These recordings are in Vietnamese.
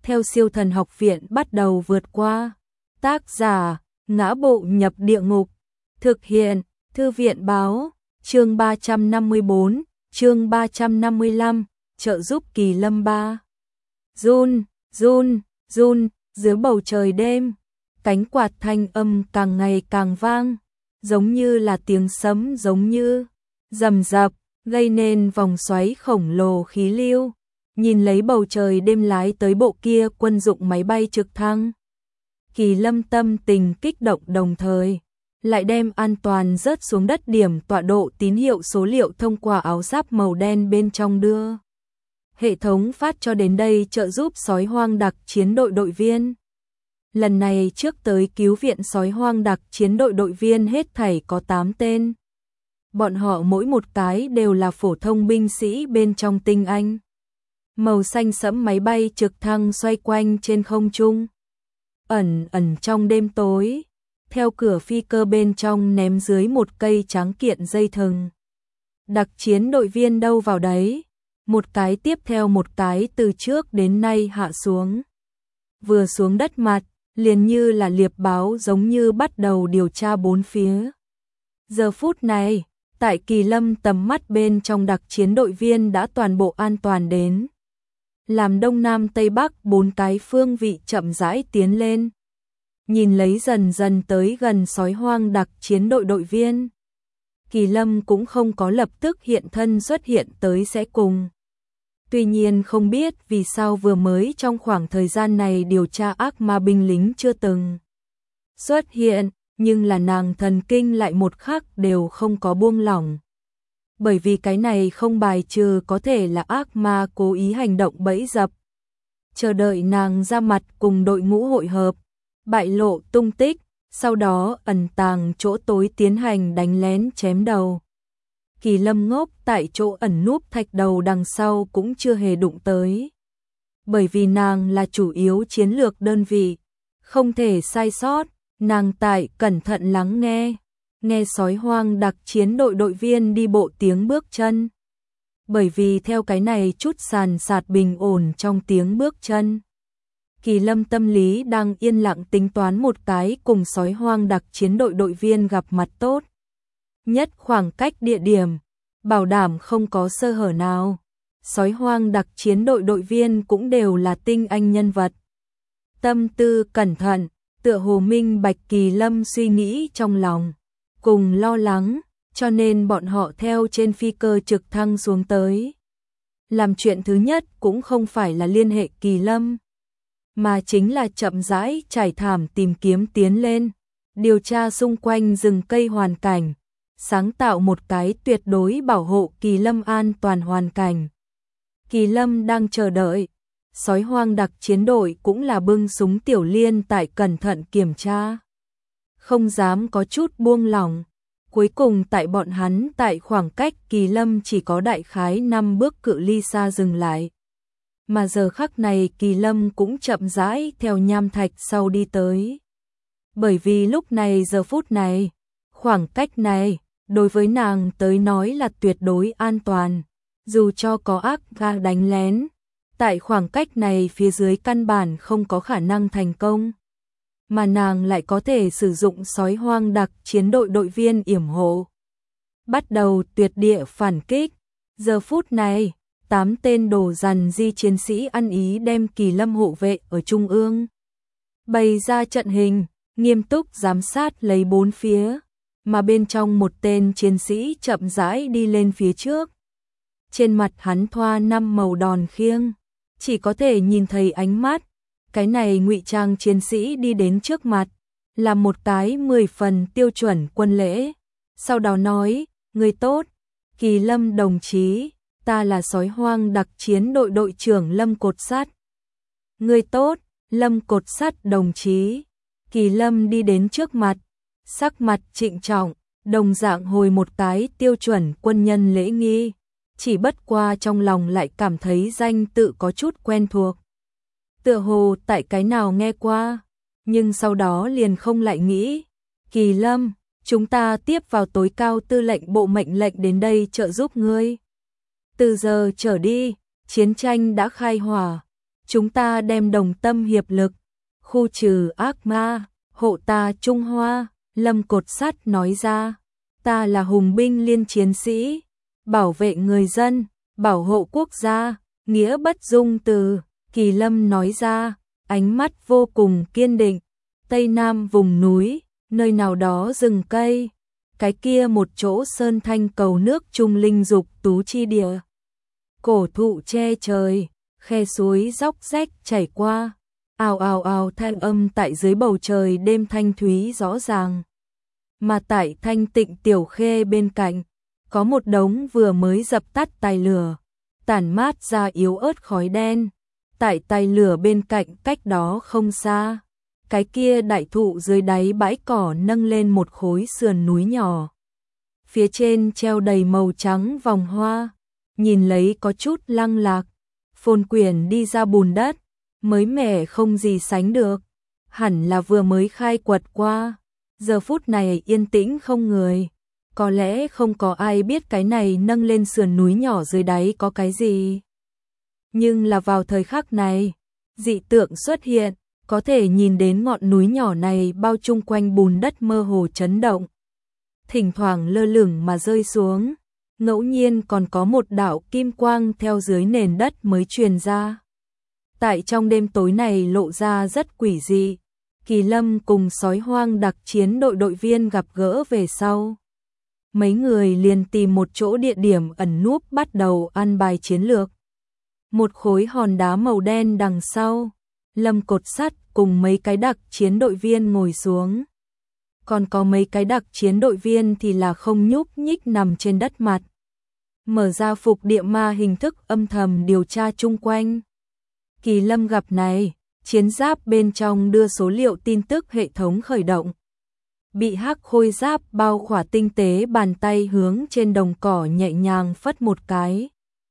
theo Siêu Thần Học Viện bắt đầu vượt qua. Tác giả: Ngã Bộ Nhập Địa Ngục. Thực hiện: Thư viện báo. Chương 354, chương 355, trợ giúp Kỳ Lâm 3. Run, run, run, dưới bầu trời đêm, cánh quạt thanh âm càng ngày càng vang, giống như là tiếng sấm, giống như rầm rập, gây nên vòng xoáy khổng lồ khí lưu. Nhìn lấy bầu trời đêm lái tới bộ kia quân dụng máy bay trực thăng, Kỳ Lâm tâm tình kích động, đồng thời lại đem an toàn rớt xuống đất điểm tọa độ tín hiệu số liệu thông qua áo giáp màu đen bên trong đưa. Hệ thống phát cho đến đây trợ giúp sói hoang đặc chiến đội đội viên. Lần này trước tới cứu viện sói hoang đặc chiến đội đội viên hết thảy có 8 tên. Bọn họ mỗi một cái đều là phổ thông binh sĩ bên trong tinh anh. Màu xanh sẫm máy bay trực thăng xoay quanh trên không trung. Ẩn ẩn trong đêm tối, theo cửa phi cơ bên trong ném dưới một cây tráng kiện dây thừng. Đặc chiến đội viên đâu vào đấy, một cái tiếp theo một cái từ trước đến nay hạ xuống. Vừa xuống đất mặt, liền như là liệp báo, giống như bắt đầu điều tra bốn phía. Giờ phút này, tại Kỳ Lâm tầm mắt bên trong đặc chiến đội viên đã toàn bộ an toàn đến. Làm đông nam tây bắc bốn cái phương vị chậm rãi tiến lên. Nhìn lấy dần dần tới gần sói hoang đặc chiến đội đội viên, Kỳ Lâm cũng không có lập tức hiện thân xuất hiện tới sẽ cùng. Tuy nhiên không biết vì sao vừa mới trong khoảng thời gian này điều tra ác ma binh lính chưa từng xuất hiện, nhưng là nàng thần kinh lại một khắc đều không có buông lỏng. Bởi vì cái này không bài trừ có thể là ác ma cố ý hành động bẫy dập. Chờ đợi nàng ra mặt cùng đội ngũ hội hợp, bại lộ tung tích, sau đó ẩn tàng chỗ tối tiến hành đánh lén chém đầu. Kỳ Lâm ngốc tại chỗ ẩn núp thạch đầu đằng sau cũng chưa hề đụng tới. Bởi vì nàng là chủ yếu chiến lược đơn vị, không thể sai sót, nàng tại cẩn thận lắng nghe. Nghe sói hoang đặc chiến đội đội viên đi bộ tiếng bước chân. Bởi vì theo cái này chút sàn sạt bình ổn trong tiếng bước chân, Kỳ Lâm tâm lý đang yên lặng tính toán một cái cùng sói hoang đặc chiến đội đội viên gặp mặt tốt nhất khoảng cách địa điểm, bảo đảm không có sơ hở nào. Sói hoang đặc chiến đội đội viên cũng đều là tinh anh nhân vật. Tâm tư cẩn thận, tựa hồ minh bạch Kỳ Lâm suy nghĩ trong lòng, cùng lo lắng, cho nên bọn họ theo trên phi cơ trực thăng xuống tới. Làm chuyện thứ nhất cũng không phải là liên hệ Kỳ Lâm, mà chính là chậm rãi trải thảm tìm kiếm tiến lên, điều tra xung quanh rừng cây hoàn cảnh, sáng tạo một cái tuyệt đối bảo hộ Kỳ Lâm an toàn hoàn cảnh. Kỳ Lâm đang chờ đợi, sói hoang đặc chiến đội cũng là bưng súng tiểu liên tại cẩn thận kiểm tra. Không dám có chút buông lỏng. Cuối cùng tại bọn hắn tại khoảng cách Kỳ Lâm chỉ có đại khái 5 bước cự ly xa dừng lại. Mà giờ khắc này Kỳ Lâm cũng chậm rãi theo nham thạch sau đi tới. Bởi vì lúc này giờ phút này, khoảng cách này, đối với nàng tới nói là tuyệt đối an toàn. Dù cho có ác ga đánh lén, tại khoảng cách này phía dưới căn bản không có khả năng thành công. Mà nàng lại có thể sử dụng sói hoang đặc chiến đội đội viên yểm hộ. Bắt đầu tuyệt địa phản kích. Giờ phút này, 8 tên đồ dằn di chiến sĩ ăn ý đem Kỳ Lâm hộ vệ ở trung ương. Bày ra trận hình, nghiêm túc giám sát lấy bốn phía, mà bên trong một tên chiến sĩ chậm rãi đi lên phía trước. Trên mặt hắn thoa 5 màu đòn khiêng, chỉ có thể nhìn thấy ánh mắt. Cái này ngụy trang chiến sĩ đi đến trước mặt, là một cái 10 phần tiêu chuẩn quân lễ. Sau đó nói, người tốt, Kỳ Lâm đồng chí, ta là sói hoang đặc chiến đội đội trưởng Lâm Cột Sắt. Người tốt, Lâm Cột Sắt đồng chí. Kỳ Lâm đi đến trước mặt, sắc mặt trịnh trọng, đồng dạng hồi một cái tiêu chuẩn quân nhân lễ nghi. Chỉ bất qua trong lòng lại cảm thấy danh tự có chút quen thuộc. Tựa hồ tại cái nào nghe qua, nhưng sau đó liền không lại nghĩ. Kỳ Lâm, chúng ta tiếp vào tối cao tư lệnh bộ mệnh lệnh đến đây trợ giúp ngươi. Từ giờ trở đi, chiến tranh đã khai hỏa, chúng ta đem đồng tâm hiệp lực, khu trừ ác ma, hộ ta Trung Hoa, Lâm Cột Sắt nói ra. Ta là hùng binh liên chiến sĩ, bảo vệ người dân, bảo hộ quốc gia, nghĩa bất dung từ, Kỳ Lâm nói ra, ánh mắt vô cùng kiên định. Tây Nam vùng núi, nơi nào đó rừng cây, cái kia một chỗ sơn thanh cầu nước trung linh dục tú chi địa. Cổ thụ che trời, khe suối róc rách chảy qua, ào ào ào thanh âm tại dưới bầu trời đêm thanh thúy rõ ràng. Mà tại thanh tịnh tiểu khê bên cạnh, có một đống vừa mới dập tắt tài lửa, tản mát ra yếu ớt khói đen. Tại tài lửa bên cạnh cách đó không xa, cái kia đại thụ dưới đáy bãi cỏ nâng lên một khối sườn núi nhỏ. Phía trên treo đầy màu trắng vòng hoa, nhìn lấy có chút lăng lạc, phồn quyển đi ra bùn đất, mới mẻ không gì sánh được, hẳn là vừa mới khai quật qua. Giờ phút này yên tĩnh không người, có lẽ không có ai biết cái này nâng lên sườn núi nhỏ dưới đáy có cái gì. Nhưng là vào thời khắc này, dị tượng xuất hiện, có thể nhìn đến ngọn núi nhỏ này bao chung quanh bùn đất mơ hồ chấn động. Thỉnh thoảng lơ lửng mà rơi xuống, ngẫu nhiên còn có một đạo kim quang theo dưới nền đất mới truyền ra. Tại trong đêm tối này lộ ra rất quỷ dị. Kỳ Lâm cùng sói hoang đặc chiến đội đội viên gặp gỡ về sau. Mấy người liền tìm một chỗ địa điểm ẩn núp bắt đầu ăn bài chiến lược. Một khối hòn đá màu đen đằng sau, Lâm Cột Sắt cùng mấy cái đặc chiến đội viên ngồi xuống. Còn có mấy cái đặc chiến đội viên thì là không nhúc nhích nằm trên đất mặt. Mở ra phục địa ma hình thức âm thầm điều tra chung quanh. Kỳ Lâm gặp này, chiến giáp bên trong đưa số liệu tin tức hệ thống khởi động. Bị hắc khôi giáp bao khỏa tinh tế bàn tay hướng trên đồng cỏ nhẹ nhàng phất một cái.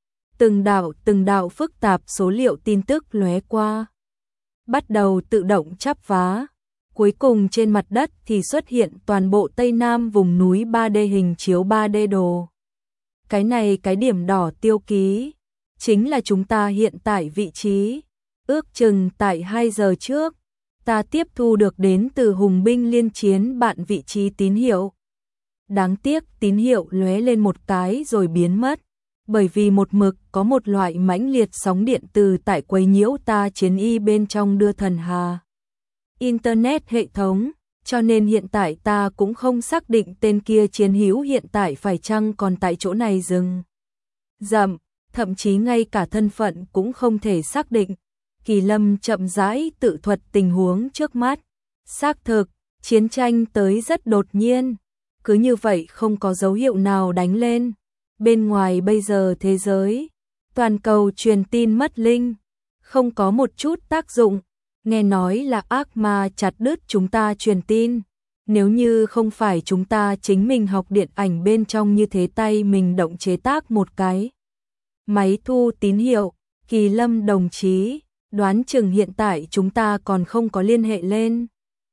Từng đạo phức tạp số liệu tin tức lóe qua. Bắt đầu tự động chắp vá. Cuối cùng trên mặt đất thì xuất hiện toàn bộ Tây Nam vùng núi 3D hình chiếu 3D đồ. Cái này cái điểm đỏ tiêu ký, chính là chúng ta hiện tại vị trí. Ước chừng tại 2 giờ trước, ta tiếp thu được đến từ hùng binh liên chiến bạn vị trí tín hiệu. Đáng tiếc tín hiệu lóe lên một cái rồi biến mất, bởi vì một mực có một loại mãnh liệt sóng điện từ tại quấy nhiễu ta chiến y bên trong đưa thần hà. Internet hệ thống, cho nên hiện tại ta cũng không xác định tên kia chiến hữu hiện tại phải chăng còn tại chỗ này dừng. Dậm, thậm chí ngay cả thân phận cũng không thể xác định. Kỳ Lâm chậm rãi tự thuật tình huống trước mắt. Xác thực, chiến tranh tới rất đột nhiên, cứ như vậy không có dấu hiệu nào đánh lên. Bên ngoài bây giờ thế giới, toàn cầu truyền tin mất linh, không có một chút tác dụng. Nghe nói là ác ma chặt đứt chúng ta truyền tin. Nếu như không phải chúng ta chính mình học điện ảnh bên trong như thế tay mình động chế tác một cái máy thu tín hiệu, Kỳ Lâm đồng chí, đoán chừng hiện tại chúng ta còn không có liên hệ lên.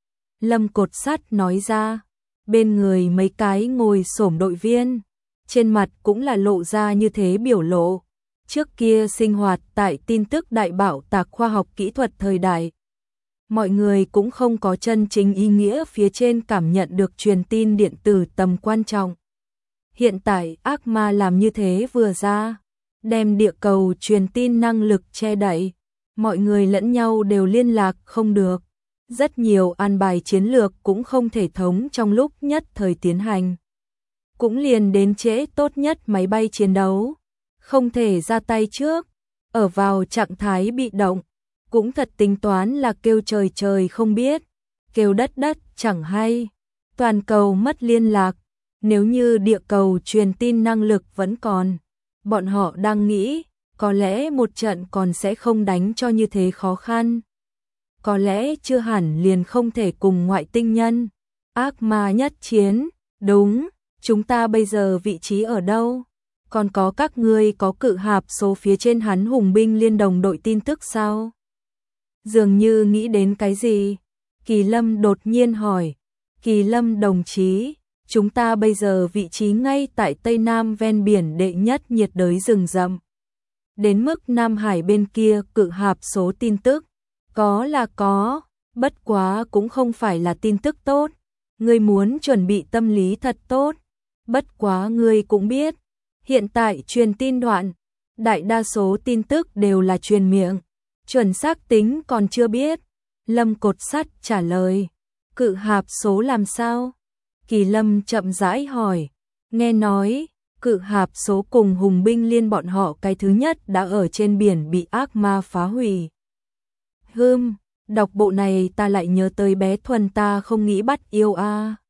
Lâm Cột Sắt nói ra, bên người mấy cái ngồi xổm đội viên, trên mặt cũng là lộ ra như thế biểu lộ. Trước kia sinh hoạt tại tin tức đại bảo tạc khoa học kỹ thuật thời đại, mọi người cũng không có chân chính ý nghĩa phía trên cảm nhận được truyền tin điện tử tầm quan trọng. Hiện tại ác ma làm như thế vừa ra, đem địa cầu truyền tin năng lực che đậy, mọi người lẫn nhau đều liên lạc không được. Rất nhiều an bài chiến lược cũng không thể thống trong lúc nhất thời tiến hành. Cũng liền đến trễ tốt nhất máy bay chiến đấu, không thể ra tay trước, ở vào trạng thái bị động. Cũng thật tính toán là kêu trời trời không biết, kêu đất đất chẳng hay. Toàn cầu mất liên lạc, nếu như địa cầu truyền tin năng lực vẫn còn, bọn họ đang nghĩ, có lẽ một trận còn sẽ không đánh cho như thế khó khăn. Có lẽ chưa hẳn liền không thể cùng ngoại tinh nhân, ác ma nhất chiến, đúng, chúng ta bây giờ vị trí ở đâu? Còn có các ngươi có cự hạp số phía trên hắn hùng binh liên đồng đội tin tức sao? Dường như nghĩ đến cái gì? Kỳ Lâm đột nhiên hỏi. Kỳ Lâm đồng chí, chúng ta bây giờ vị trí ngay tại Tây Nam ven biển đệ nhất nhiệt đới rừng rậm. đến mức Nam Hải bên kia cự hạp số tin tức. Có là có, bất quá cũng không phải là tin tức tốt. Ngươi muốn chuẩn bị tâm lý thật tốt. Bất quá ngươi cũng biết, hiện tại truyền tin đoạn, đại đa số tin tức đều là truyền miệng, chuẩn xác tính còn chưa biết. Lâm Cột Sắt trả lời, cự hạp số làm sao? Kỳ Lâm chậm rãi hỏi, nghe nói, cự hạp số cùng hùng binh liên bọn họ cái thứ nhất đã ở trên biển bị ác ma phá hủy. Đọc bộ này ta lại nhớ tới bé Thuần ta không nghĩ bắt yêu a.